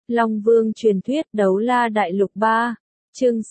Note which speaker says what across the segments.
Speaker 1: Long Vương truyền thuyết đấu la đại lục 3, chương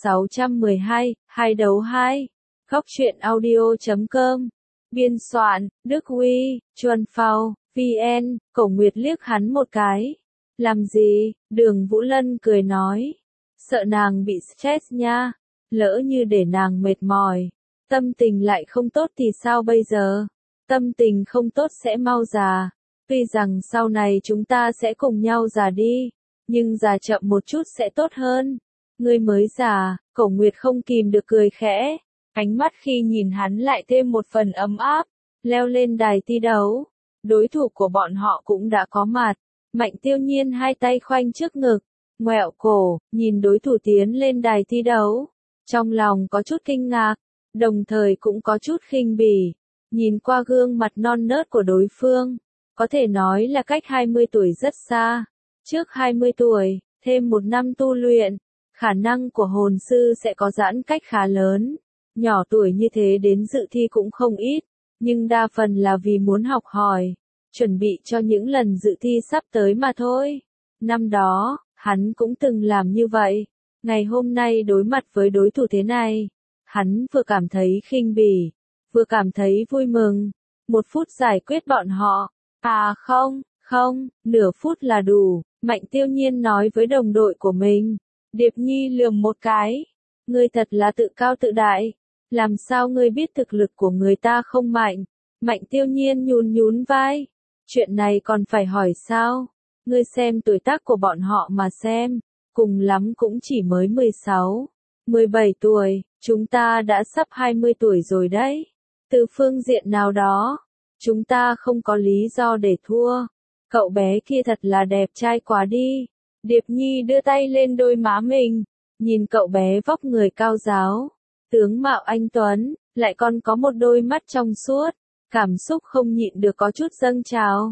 Speaker 1: 612, 2 đấu 2. Góc truyện audio.com. Biên soạn, Đức Huy, Chuân Phao, VN. Cổ Nguyệt liếc hắn một cái. Làm gì? Đường Vũ Lân cười nói. Sợ nàng bị stress nha. Lỡ như để nàng mệt mỏi. Tâm tình lại không tốt thì sao bây giờ? Tâm tình không tốt sẽ mau già. Tuy rằng sau này chúng ta sẽ cùng nhau già đi. Nhưng già chậm một chút sẽ tốt hơn. Ngươi mới già, Cổ Nguyệt không kìm được cười khẽ. Ánh mắt khi nhìn hắn lại thêm một phần ấm áp. Leo lên đài thi đấu. Đối thủ của bọn họ cũng đã có mặt. Mạnh Tiêu Nhiên hai tay khoanh trước ngực. Ngoẹo cổ, nhìn đối thủ tiến lên đài thi đấu. Trong lòng có chút kinh ngạc. Đồng thời cũng có chút khinh bỉ. Nhìn qua gương mặt non nớt của đối phương. Có thể nói là cách 20 tuổi rất xa. Trước 20 tuổi, thêm một năm tu luyện, khả năng của hồn sư sẽ có giãn cách khá lớn. Nhỏ tuổi như thế đến dự thi cũng không ít, nhưng đa phần là vì muốn học hỏi, chuẩn bị cho những lần dự thi sắp tới mà thôi. Năm đó, hắn cũng từng làm như vậy. Ngày hôm nay đối mặt với đối thủ thế này, hắn vừa cảm thấy khinh bỉ, vừa cảm thấy vui mừng. Một phút giải quyết bọn họ. À không, nửa phút là đủ. Mạnh Tiêu Nhiên nói với đồng đội của mình. Điệp Nhi lườm một cái. Ngươi thật là tự cao tự đại. Làm sao ngươi biết thực lực của người ta không mạnh? Mạnh Tiêu Nhiên nhún vai. Chuyện này còn phải hỏi sao? Ngươi xem tuổi tác của bọn họ mà xem. Cùng lắm cũng chỉ mới 16, 17 tuổi. Chúng ta đã sắp 20 tuổi rồi đấy. Từ phương diện nào đó, chúng ta không có lý do để thua. Cậu bé kia thật là đẹp trai quá đi. Điệp Nhi đưa tay lên đôi má mình. Nhìn cậu bé vóc người cao ráo. Tướng mạo anh tuấn, lại còn có một đôi mắt trong suốt. Cảm xúc không nhịn được có chút dâng trào.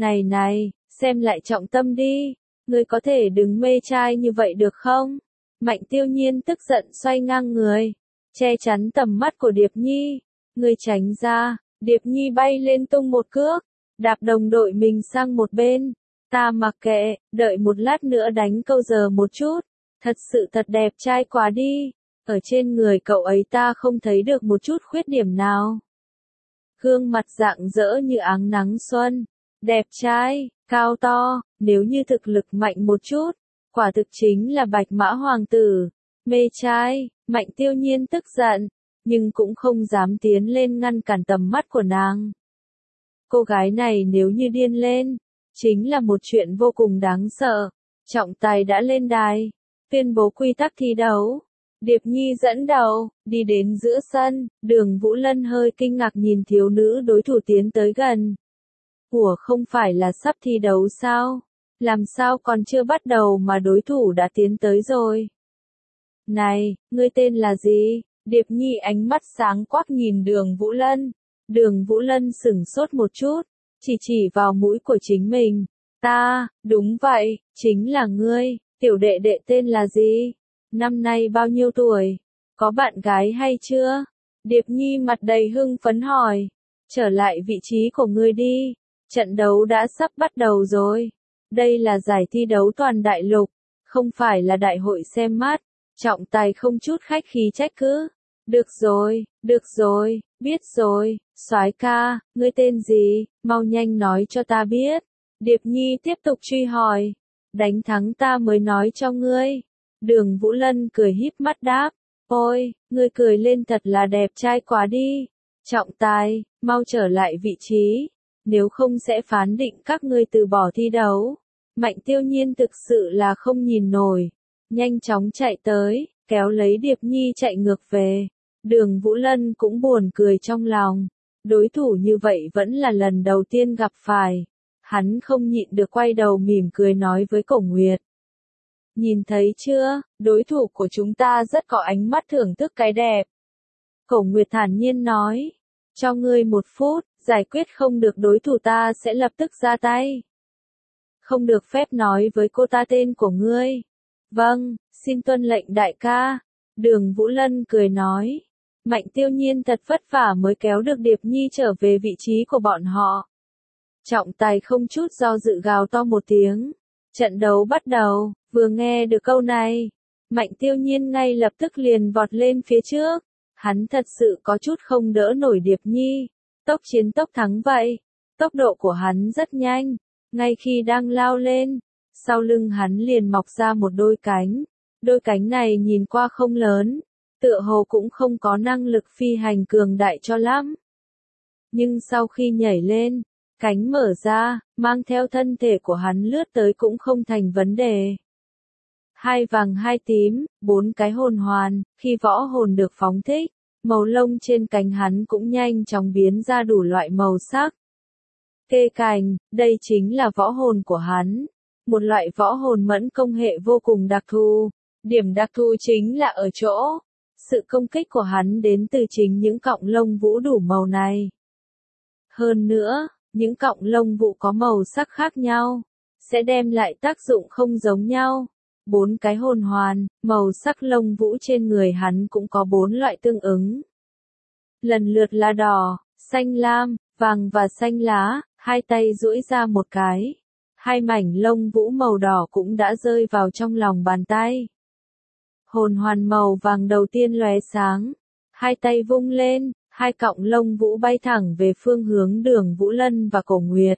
Speaker 1: Này, xem lại trọng tâm đi. Ngươi có thể đừng mê trai như vậy được không? Mạnh Tiêu Nhiên tức giận xoay ngang người. Che chắn tầm mắt của Điệp Nhi. Ngươi tránh ra. Điệp Nhi bay lên tung một cước. Đạp đồng đội mình sang một bên. Ta mặc kệ, đợi một lát nữa đánh câu giờ một chút. Thật sự thật đẹp trai quá đi. Ở trên người cậu ấy ta không thấy được một chút khuyết điểm nào. Gương mặt rạng rỡ như áng nắng xuân. Đẹp trai, cao to, nếu như thực lực mạnh một chút. Quả thực chính là bạch mã hoàng tử. Mê trai, Mạnh Tiêu Nhiên tức giận. Nhưng cũng không dám tiến lên ngăn cản tầm mắt của nàng. Cô gái này nếu như điên lên, chính là một chuyện vô cùng đáng sợ. Trọng tài đã lên đài, tuyên bố quy tắc thi đấu. Điệp Nhi dẫn đầu, đi đến giữa sân, Đường Vũ Lân hơi kinh ngạc nhìn thiếu nữ đối thủ tiến tới gần. Ủa không phải là sắp thi đấu sao? Làm sao còn chưa bắt đầu mà đối thủ đã tiến tới rồi? Này, ngươi tên là gì? Điệp Nhi ánh mắt sáng quắc nhìn Đường Vũ Lân. Đường Vũ Lân sửng sốt một chút, chỉ vào mũi của chính mình. Ta, đúng vậy, chính là ngươi, tiểu đệ đệ tên là gì? Năm nay bao nhiêu tuổi? Có bạn gái hay chưa? Điệp Nhi mặt đầy hưng phấn hỏi. Trở lại vị trí của ngươi đi, trận đấu đã sắp bắt đầu rồi. Đây là giải thi đấu toàn đại lục, không phải là đại hội xem mắt. Trọng tài không chút khách khí trách cứ. Được rồi, biết rồi, soái ca, ngươi tên gì, mau nhanh nói cho ta biết. Điệp Nhi tiếp tục truy hỏi. Đánh thắng ta mới nói cho ngươi. Đường Vũ Lân cười híp mắt đáp. Ôi, ngươi cười lên thật là đẹp trai quá đi. Trọng tài, mau trở lại vị trí. Nếu không sẽ phán định các ngươi từ bỏ thi đấu. Mạnh Tiêu Nhiên thực sự là không nhìn nổi. Nhanh chóng chạy tới, kéo lấy Điệp Nhi chạy ngược về. Đường Vũ Lân cũng buồn cười trong lòng. Đối thủ như vậy vẫn là lần đầu tiên gặp phải. Hắn không nhịn được quay đầu mỉm cười nói với Cổ Nguyệt. Nhìn thấy chưa, đối thủ của chúng ta rất có ánh mắt thưởng thức cái đẹp. Cổ Nguyệt thản nhiên nói. Cho ngươi một phút, giải quyết không được đối thủ ta sẽ lập tức ra tay. Không được phép nói với cô ta tên của ngươi. Vâng, xin tuân lệnh đại ca. Đường Vũ Lân cười nói. Mạnh Tiêu Nhiên thật vất vả mới kéo được Điệp Nhi trở về vị trí của bọn họ. Trọng tài không chút do dự gào to một tiếng. Trận đấu bắt đầu, vừa nghe được câu này, Mạnh Tiêu Nhiên ngay lập tức liền vọt lên phía trước. Hắn thật sự có chút không đỡ nổi Điệp Nhi. Tốc chiến tốc thắng vậy. Tốc độ của hắn rất nhanh. Ngay khi đang lao lên, sau lưng hắn liền mọc ra một đôi cánh. Đôi cánh này nhìn qua không lớn, tựa hồ cũng không có năng lực phi hành cường đại cho lắm. Nhưng sau khi nhảy lên, cánh mở ra, mang theo thân thể của hắn lướt tới cũng không thành vấn đề. Hai vàng hai tím, 4 cái hồn hoàn, khi võ hồn được phóng thích, màu lông trên cánh hắn cũng nhanh chóng biến ra đủ loại màu sắc. Kê cành, đây chính là võ hồn của hắn. Một loại võ hồn mẫn công hệ vô cùng đặc thù. Điểm đặc thù chính là ở chỗ, sự công kích của hắn đến từ chính những cọng lông vũ đủ màu này. Hơn nữa, những cọng lông vũ có màu sắc khác nhau, sẽ đem lại tác dụng không giống nhau. 4 cái hồn hoàn, màu sắc lông vũ trên người hắn cũng có 4 loại tương ứng. Lần lượt là đỏ, xanh lam, vàng và xanh lá, hai tay duỗi ra một cái. Hai mảnh lông vũ màu đỏ cũng đã rơi vào trong lòng bàn tay. Hồn hoàn màu vàng đầu tiên lóe sáng, hai tay vung lên, hai cọng lông vũ bay thẳng về phương hướng Đường Vũ Lân và Cổ Nguyệt.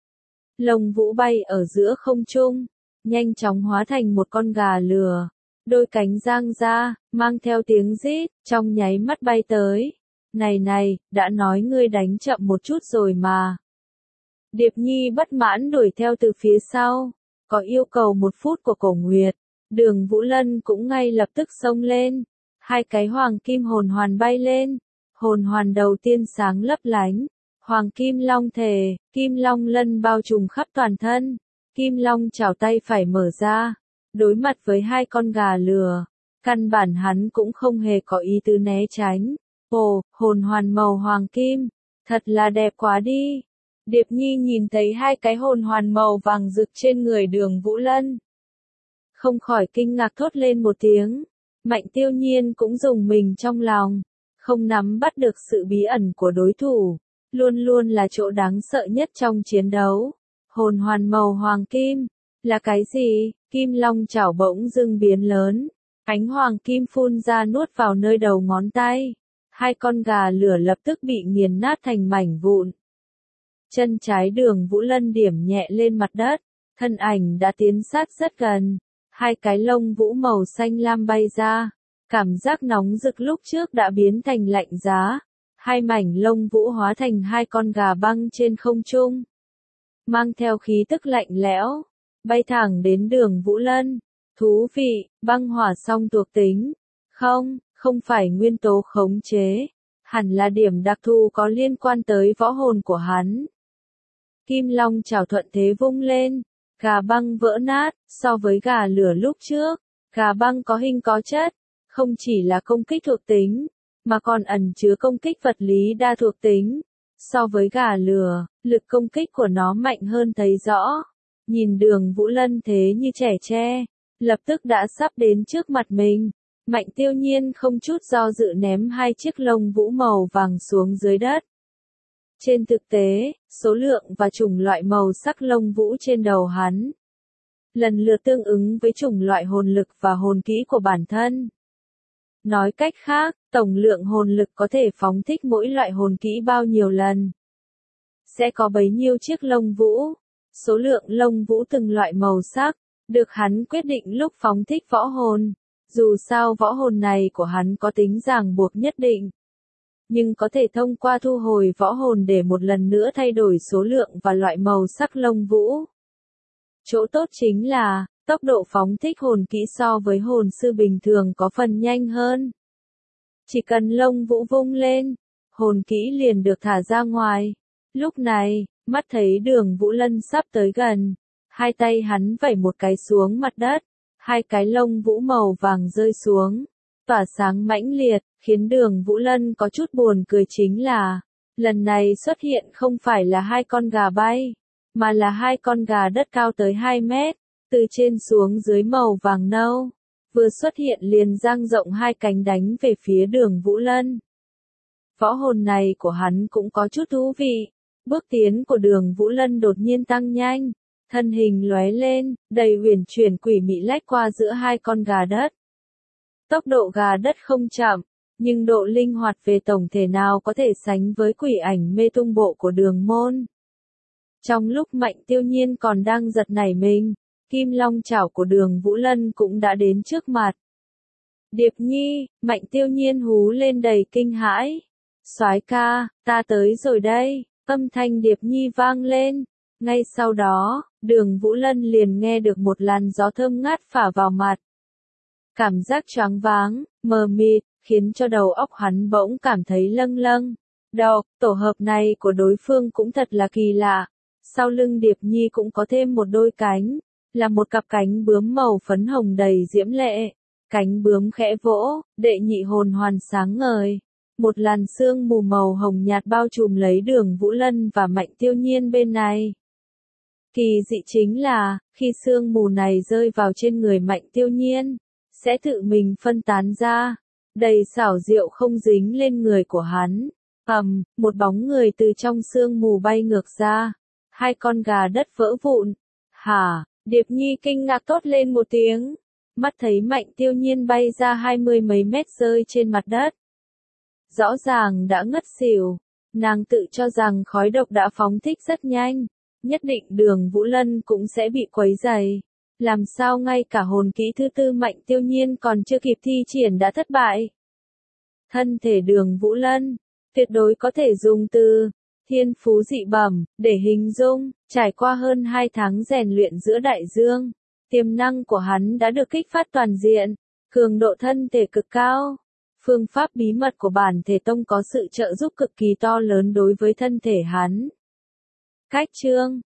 Speaker 1: Lông vũ bay ở giữa không trung, nhanh chóng hóa thành một con gà lừa, đôi cánh dang ra, mang theo tiếng rít, trong nháy mắt bay tới. Này, đã nói ngươi đánh chậm một chút rồi mà. Điệp Nhi bất mãn đuổi theo từ phía sau, có yêu cầu 1 phút của Cổ Nguyệt. Đường Vũ Lân cũng ngay lập tức xông lên, hai cái hoàng kim hồn hoàn bay lên, hồn hoàn đầu tiên sáng lấp lánh, hoàng kim long thể, kim long lân bao trùm khắp toàn thân, kim long chảo tay phải mở ra, đối mặt với hai con gà lừa, căn bản hắn cũng không hề có ý tứ né tránh. Ồ, hồn hoàn màu hoàng kim, thật là đẹp quá đi. Điệp Nhi nhìn thấy hai cái hồn hoàn màu vàng rực trên người Đường Vũ Lân, không khỏi kinh ngạc thốt lên một tiếng. Mạnh Tiêu Nhiên cũng rùng mình trong lòng, không nắm bắt được sự bí ẩn của đối thủ, luôn luôn là chỗ đáng sợ nhất trong chiến đấu. Hồn hoàn màu hoàng kim, là cái gì? Kim long chảo bỗng dưng biến lớn, ánh hoàng kim phun ra nuốt vào nơi đầu ngón tay. Hai con gà lửa lập tức bị nghiền nát thành mảnh vụn. Chân trái Đường Vũ Lân điểm nhẹ lên mặt đất, thân ảnh đã tiến sát rất gần. Hai cái lông vũ màu xanh lam bay ra, cảm giác nóng rực lúc trước đã biến thành lạnh giá. Hai mảnh lông vũ hóa thành hai con gà băng trên không trung, mang theo khí tức lạnh lẽo, bay thẳng đến Đường Vũ Lân. Thú vị, băng hỏa song thuộc tính. Không phải nguyên tố khống chế, hẳn là điểm đặc thù có liên quan tới võ hồn của hắn. Kim long chảo thuận thế vung lên, gà băng vỡ nát. So với gà lửa lúc trước, gà băng có hình có chất, không chỉ là công kích thuộc tính, mà còn ẩn chứa công kích vật lý đa thuộc tính. So với gà lửa, lực công kích của nó mạnh hơn thấy rõ. Nhìn Đường Vũ Lân thế như trẻ tre, lập tức đã sắp đến trước mặt mình. Mạnh Tiêu Nhiên không chút do dự ném hai chiếc lông vũ màu vàng xuống dưới đất. Trên thực tế, số lượng và chủng loại màu sắc lông vũ trên đầu hắn lần lượt tương ứng với chủng loại hồn lực và hồn kỹ của bản thân. Nói cách khác, tổng lượng hồn lực có thể phóng thích mỗi loại hồn kỹ bao nhiêu lần, sẽ có bấy nhiêu chiếc lông vũ. Số lượng lông vũ từng loại màu sắc được hắn quyết định lúc phóng thích võ hồn. Dù sao võ hồn này của hắn có tính ràng buộc nhất định, nhưng có thể thông qua thu hồi võ hồn để một lần nữa thay đổi số lượng và loại màu sắc lông vũ. Chỗ tốt chính là, tốc độ phóng thích hồn kỹ so với hồn sư bình thường có phần nhanh hơn. Chỉ cần lông vũ vung lên, hồn kỹ liền được thả ra ngoài. Lúc này, mắt thấy Đường Vũ Lân sắp tới gần, hai tay hắn vẩy một cái xuống mặt đất. Hai cái lông vũ màu vàng rơi xuống, tỏa sáng mãnh liệt, khiến Đường Vũ Lân có chút buồn cười chính là, lần này xuất hiện không phải là hai con gà bay, mà là hai con gà đất cao tới 2 mét, từ trên xuống dưới màu vàng nâu, vừa xuất hiện liền dang rộng hai cánh đánh về phía Đường Vũ Lân. Võ hồn này của hắn cũng có chút thú vị, bước tiến của Đường Vũ Lân đột nhiên tăng nhanh, thân hình lóe lên, đầy uyển chuyển quỷ mị lách qua giữa hai con gà đất. Tốc độ gà đất không chậm, nhưng độ linh hoạt về tổng thể nào có thể sánh với quỷ ảnh mê tung bộ của Đường Môn. Trong lúc Mạnh Tiêu Nhiên còn đang giật nảy mình, kim long chảo của Đường Vũ Lân cũng đã đến trước mặt. Điệp Nhi, Mạnh Tiêu Nhiên hú lên đầy kinh hãi. Soái ca, ta tới rồi đây, âm thanh Điệp Nhi vang lên. Ngay sau đó, Đường Vũ Lân liền nghe được một làn gió thơm ngát phả vào mặt. Cảm giác choáng váng, mờ mịt, khiến cho đầu óc hắn bỗng cảm thấy lâng lâng. Tổ hợp này của đối phương cũng thật là kỳ lạ. Sau lưng Điệp Nhi cũng có thêm một đôi cánh, là một cặp cánh bướm màu phấn hồng đầy diễm lệ. Cánh bướm khẽ vỗ, đệ nhị hồn hoàn sáng ngời. Một làn sương mù màu hồng nhạt bao trùm lấy Đường Vũ Lân và Mạnh Tiêu Nhiên bên này. Kỳ dị chính là, khi sương mù này rơi vào trên người Mạnh Tiêu Nhiên, sẽ tự mình phân tán ra, đầy xảo diệu không dính lên người của hắn. Một bóng người từ trong sương mù bay ngược ra. Hai con gà đất vỡ vụn. Hả? Điệp Nhi kinh ngạc thốt lên một tiếng. Mắt thấy Mạnh Tiêu Nhiên bay ra 20 mấy mét rơi trên mặt đất. Rõ ràng đã ngất xỉu. Nàng tự cho rằng khói độc đã phóng thích rất nhanh. Nhất định Đường Vũ Lân cũng sẽ bị quấy rầy. Làm sao ngay cả hồn kỹ thứ tư Mạnh Tiêu Nhiên còn chưa kịp thi triển đã thất bại. Thân thể Đường Vũ Lân, tuyệt đối có thể dùng từ thiên phú dị bẩm để hình dung. Trải qua hơn 2 tháng rèn luyện giữa đại dương, tiềm năng của hắn đã được kích phát toàn diện, cường độ thân thể cực cao. Phương pháp bí mật của bản thể tông có sự trợ giúp cực kỳ to lớn đối với thân thể hắn. Cách chương